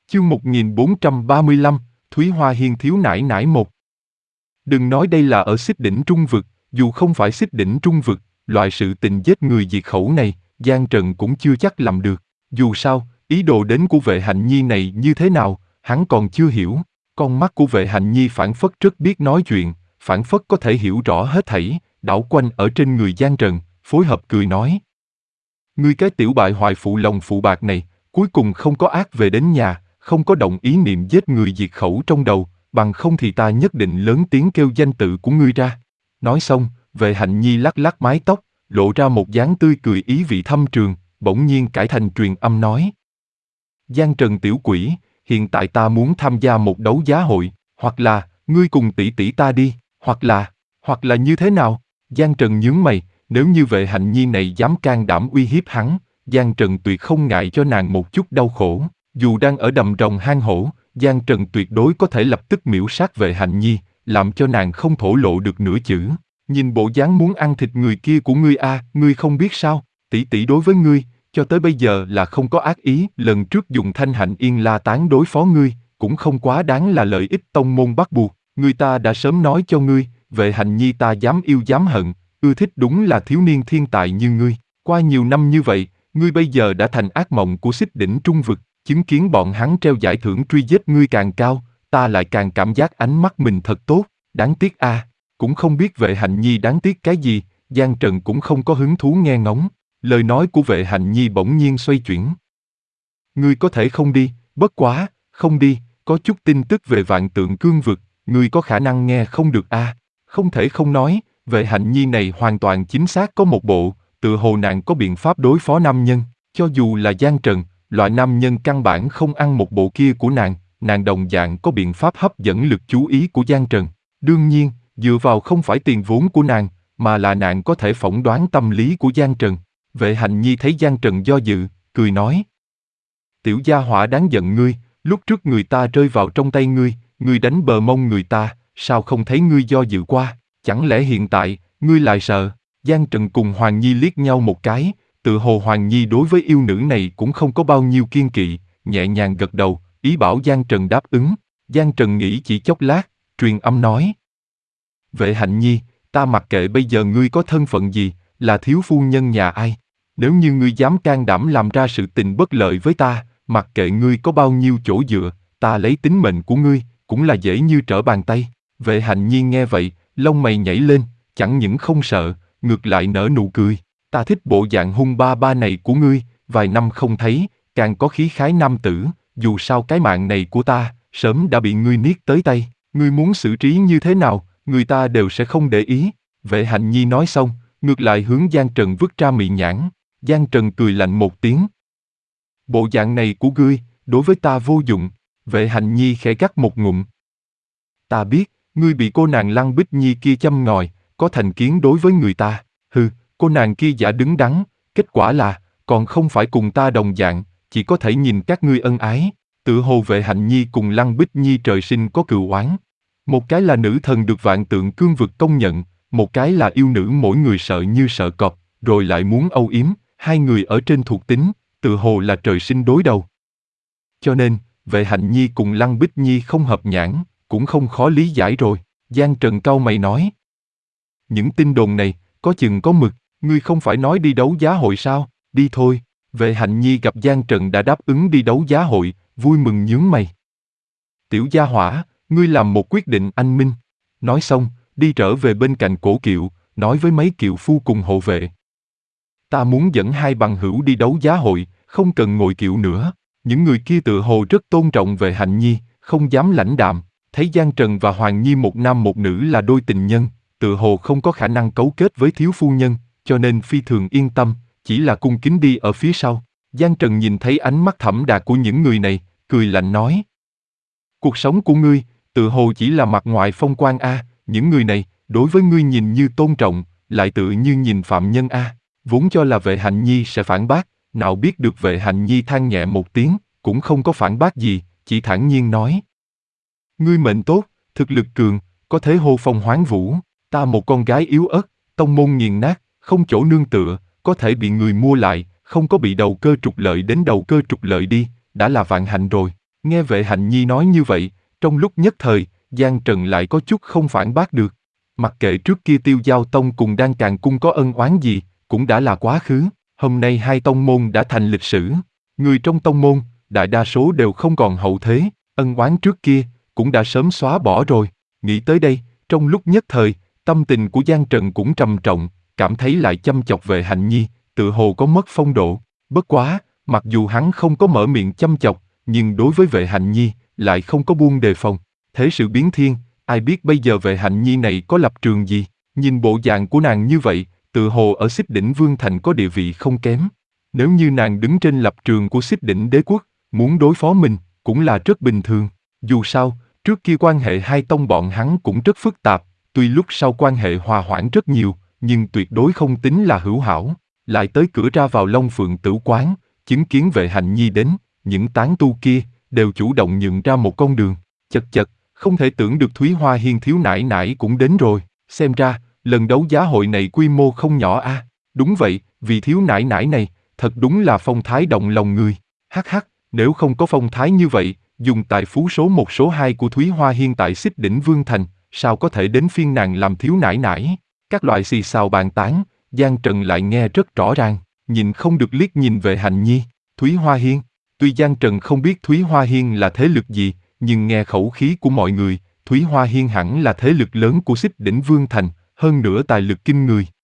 Chương 1435, Thúy Hoa Hiên thiếu nải nải một. Đừng nói đây là ở Xích Đỉnh Trung Vực, dù không phải Xích Đỉnh Trung Vực, loại sự tình giết người diệt khẩu này, Giang Trần cũng chưa chắc làm được. Dù sao, ý đồ đến của Vệ Hạnh Nhi này như thế nào, hắn còn chưa hiểu. Con mắt của Vệ Hạnh Nhi phảng phất rất biết nói chuyện, phảng phất có thể hiểu rõ hết thảy, đảo quanh ở trên người Giang Trần, phối hợp cười nói. Ngươi cái tiểu bại hoại phụ lòng phụ bạc này, cuối cùng không có ác về đến nhà, không có động ý niệm giết người diệt khẩu trong đầu, bằng không thì ta nhất định lớn tiếng kêu danh tự của ngươi ra. Nói xong, Vệ Hạnh Nhi lắc lắc mái tóc, lộ ra một dáng tươi cười ý vị thâm trường, bỗng nhiên cải thành truyền âm nói. Giang Trần tiểu quỷ, hiện tại ta muốn tham gia một đấu giá hội, hoặc là, ngươi cùng tỷ tỷ ta đi, hoặc là như thế nào? Giang Trần nhướng mày, nếu như Vệ Hạnh Nhi này dám can đảm uy hiếp hắn, Giang Trần tuyệt không ngại cho nàng một chút đau khổ. Dù đang ở đầm rồng hang hổ, Giang Trần tuyệt đối có thể lập tức miễu sát Vệ Hạnh Nhi, làm cho nàng không thổ lộ được nửa chữ. Nhìn bộ dáng muốn ăn thịt người kia của ngươi ngươi không biết sao, tỷ tỷ đối với ngươi, cho tới bây giờ là không có ác ý. Lần trước dùng Thanh Hạnh Yên La Tán đối phó ngươi, cũng không quá đáng là lợi ích tông môn bắt buộc. Người ta đã sớm nói cho ngươi, Vệ Hạnh Nhi ta dám yêu dám hận, ưa thích đúng là thiếu niên thiên tài như ngươi. Qua nhiều năm như vậy, ngươi bây giờ đã thành ác mộng của Xích Đỉnh Trung Vực, chứng kiến bọn hắn treo giải thưởng truy giết ngươi càng cao, ta lại càng cảm giác ánh mắt mình thật tốt, đáng tiếc cũng không biết Vệ Hạnh Nhi đáng tiếc cái gì. Giang Trần cũng không có hứng thú nghe ngóng, lời nói của Vệ Hạnh Nhi bỗng nhiên xoay chuyển. Ngươi có thể không đi, bất quá, không đi, có chút tin tức về Vạn Tượng Cương Vực, ngươi có khả năng nghe không được Không thể không nói, Vệ Hạnh Nhi này hoàn toàn chính xác có một bộ, tựa hồ nàng có biện pháp đối phó nam nhân, cho dù là Giang Trần, loại nam nhân căn bản không ăn một bộ kia của nàng đồng dạng có biện pháp hấp dẫn lực chú ý của Giang Trần. Đương nhiên, dựa vào không phải tiền vốn của nàng, mà là nàng có thể phỏng đoán tâm lý của Giang Trần. Vệ Hạnh Nhi thấy Giang Trần do dự, cười nói. Tiểu gia hỏa đáng giận ngươi, lúc trước người ta rơi vào trong tay ngươi đánh bờ mông người ta, sao không thấy ngươi do dự qua, chẳng lẽ hiện tại, ngươi lại sợ? Giang Trần cùng Hoàng Nhi liếc nhau một cái, tự hồ Hoàng Nhi đối với yêu nữ này cũng không có bao nhiêu kiên kỵ, nhẹ nhàng gật đầu, ý bảo Giang Trần đáp ứng. Giang Trần nghĩ chỉ chốc lát, truyền âm nói. Vệ Hạnh Nhi, ta mặc kệ bây giờ ngươi có thân phận gì, là thiếu phu nhân nhà ai. Nếu như ngươi dám can đảm làm ra sự tình bất lợi với ta, mặc kệ ngươi có bao nhiêu chỗ dựa, ta lấy tính mệnh của ngươi, cũng là dễ như trở bàn tay. Vệ Hạnh Nhi nghe vậy, lông mày nhảy lên, chẳng những không sợ, ngược lại nở nụ cười. Ta thích bộ dạng hung ba ba này của ngươi, vài năm không thấy, càng có khí khái nam tử, dù sao cái mạng này của ta, sớm đã bị ngươi niết tới tay, ngươi muốn xử trí như thế nào, người ta đều sẽ không để ý. Vệ Hạnh Nhi nói xong, ngược lại hướng Giang Trần vứt ra mị nhãn. Giang Trần cười lạnh một tiếng. Bộ dạng này của ngươi, đối với ta vô dụng. Vệ Hạnh Nhi khẽ gắt một ngụm. Ta biết, ngươi bị cô nàng Lăng Bích Nhi kia châm ngòi, có thành kiến đối với người ta. Hừ, cô nàng kia giả đứng đắn, kết quả là, còn không phải cùng ta đồng dạng, chỉ có thể nhìn các ngươi ân ái. Tự hồ Vệ Hạnh Nhi cùng Lăng Bích Nhi trời sinh có cừu oán. Một cái là nữ thần được Vạn Tượng Cương Vực công nhận, một cái là yêu nữ mỗi người sợ như sợ cọp, rồi lại muốn âu yếm, hai người ở trên thuộc tính, tự hồ là trời sinh đối đầu. Cho nên, Vệ Hạnh Nhi cùng Lăng Bích Nhi không hợp nhãn, cũng không khó lý giải rồi. Giang Trần cau mày nói. Những tin đồn này, có chừng có mực, ngươi không phải nói đi đấu giá hội sao, đi thôi. Vệ Hạnh Nhi gặp Giang Trần đã đáp ứng đi đấu giá hội, vui mừng nhướng mày. Tiểu gia hỏa, ngươi làm một quyết định anh minh. Nói xong, đi trở về bên cạnh cổ kiệu, nói với mấy kiệu phu cùng hộ vệ. Ta muốn dẫn hai bằng hữu đi đấu giá hội, không cần ngồi kiệu nữa. Những người kia tự hồ rất tôn trọng Vệ Hạnh Nhi, không dám lãnh đạm. Thấy Giang Trần và Hoàng Nhi một nam một nữ là đôi tình nhân, tự hồ không có khả năng cấu kết với thiếu phu nhân, cho nên phi thường yên tâm, chỉ là cung kính đi ở phía sau. Giang Trần nhìn thấy ánh mắt thẫm đà của những người này, cười lạnh nói. Cuộc sống của ngươi, tự hồ chỉ là mặt ngoài phong quang những người này, đối với ngươi nhìn như tôn trọng, lại tự như nhìn phạm nhân Vốn cho là Vệ Hạnh Nhi sẽ phản bác, nào biết được Vệ Hạnh Nhi than nhẹ một tiếng, cũng không có phản bác gì, chỉ thản nhiên nói. Ngươi mệnh tốt, thực lực cường, có thể hô phong hoán vũ, ta một con gái yếu ớt, tông môn nghiền nát, không chỗ nương tựa, có thể bị người mua lại, không có bị đầu cơ trục lợi đến đầu cơ trục lợi đi, đã là vạn hạnh rồi. Nghe Vệ Hạnh Nhi nói như vậy, trong lúc nhất thời, Giang Trần lại có chút không phản bác được. Mặc kệ trước kia Tiêu Giao Tông cùng Đan Càn Cung có ân oán gì, cũng đã là quá khứ, hôm nay hai tông môn đã thành lịch sử. Người trong tông môn, đại đa số đều không còn hậu thế, ân oán trước kia, cũng đã sớm xóa bỏ rồi. Nghĩ tới đây, trong lúc nhất thời, tâm tình của Giang Trần cũng trầm trọng, cảm thấy lại chăm chọc Vệ Hạnh Nhi, tự hồ có mất phong độ. Bất quá, mặc dù hắn không có mở miệng chăm chọc, nhưng đối với Vệ Hạnh Nhi, lại không có buông đề phòng. Thế sự biến thiên, ai biết bây giờ Vệ Hạnh Nhi này có lập trường gì, nhìn bộ dạng của nàng như vậy, tự hồ ở Xích Đỉnh Vương Thành có địa vị không kém. Nếu như nàng đứng trên lập trường của Xích Đỉnh Đế Quốc, muốn đối phó mình, cũng là rất bình thường. Dù sao, trước kia quan hệ hai tông bọn hắn cũng rất phức tạp, tuy lúc sau quan hệ hòa hoãn rất nhiều, nhưng tuyệt đối không tính là hữu hảo. Lại tới cửa ra vào Long Phượng Tử Quán, chứng kiến Vệ Hạnh Nhi đến, những tán tu kia, đều chủ động nhường ra một con đường. Chật chật, không thể tưởng được Thúy Hoa Hiên thiếu nãi nãi cũng đến rồi, xem ra, lần đấu giá hội này quy mô không nhỏ a. Đúng vậy, vì thiếu nãi nãi này, thật đúng là phong thái động lòng người. Hắc hắc, nếu không có phong thái như vậy, dùng tài phú số 1 số 2 của Thúy Hoa Hiên tại Xích Đỉnh Vương Thành, sao có thể đến phiên nàng làm thiếu nãi nãi? Các loại xì xào bàn tán, Giang Trần lại nghe rất rõ ràng, nhìn không được liếc nhìn Vệ Hạnh Nhi. Thúy Hoa Hiên, tuy Giang Trần không biết Thúy Hoa Hiên là thế lực gì, nhưng nghe khẩu khí của mọi người, Thúy Hoa Hiên hẳn là thế lực lớn của Xích Đỉnh Vương Thành, hơn nữa tài lực kinh người.